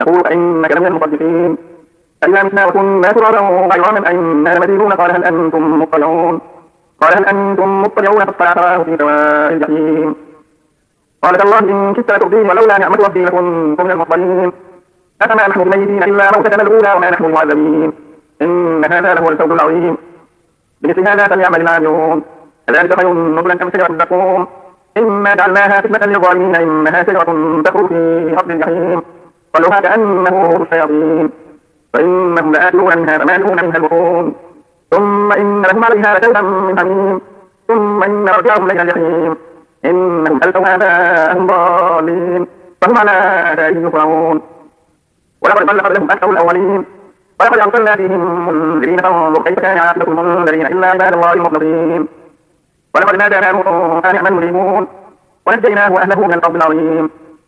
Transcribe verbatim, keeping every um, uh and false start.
يقول أئنك لمن المصدقين أئذا متنا وكنا ترابا وعظاما أئنا لمدينون قال هل أنتم مطلعون قال هل أنتم مطلعون فاطلع فرآه في سواء الجحيم قال تالله إن كدت لتردين ولولا نعمة ربي لكنت من المحضرين أفما نحن بميتين إلا موتتنا الأولى وما نحن بمعذبين إن هذا لهو الفوز العظيم بمثل هذا فليعمل العاملون كذلك خير نزلا كم شجرة الزقوم إنا جعلناها فتنة للظالمين إنها شجرة تخرج في أصل الجحيم طلعها كأنه رؤوس الشياطين فإنهم لآكلون منها فمالئون منها البطون ثم إن لهم عليها لشوبا من حميم ثم إن مرجعهم لإلى الجحيم إنهم ألفوا آباءهم ضالين فهم على آثارهم يهرعون ولقد ضل قبلهم أكثر الأولين ولقد أرسلنا فيهم منذرين فانظر كيف كان عاقبة المنذرين إلا عباد الله المخلصين ولقد نادانا نوح أن اعملوا مجرمون ونجيناه وأهله من الكرب العظيم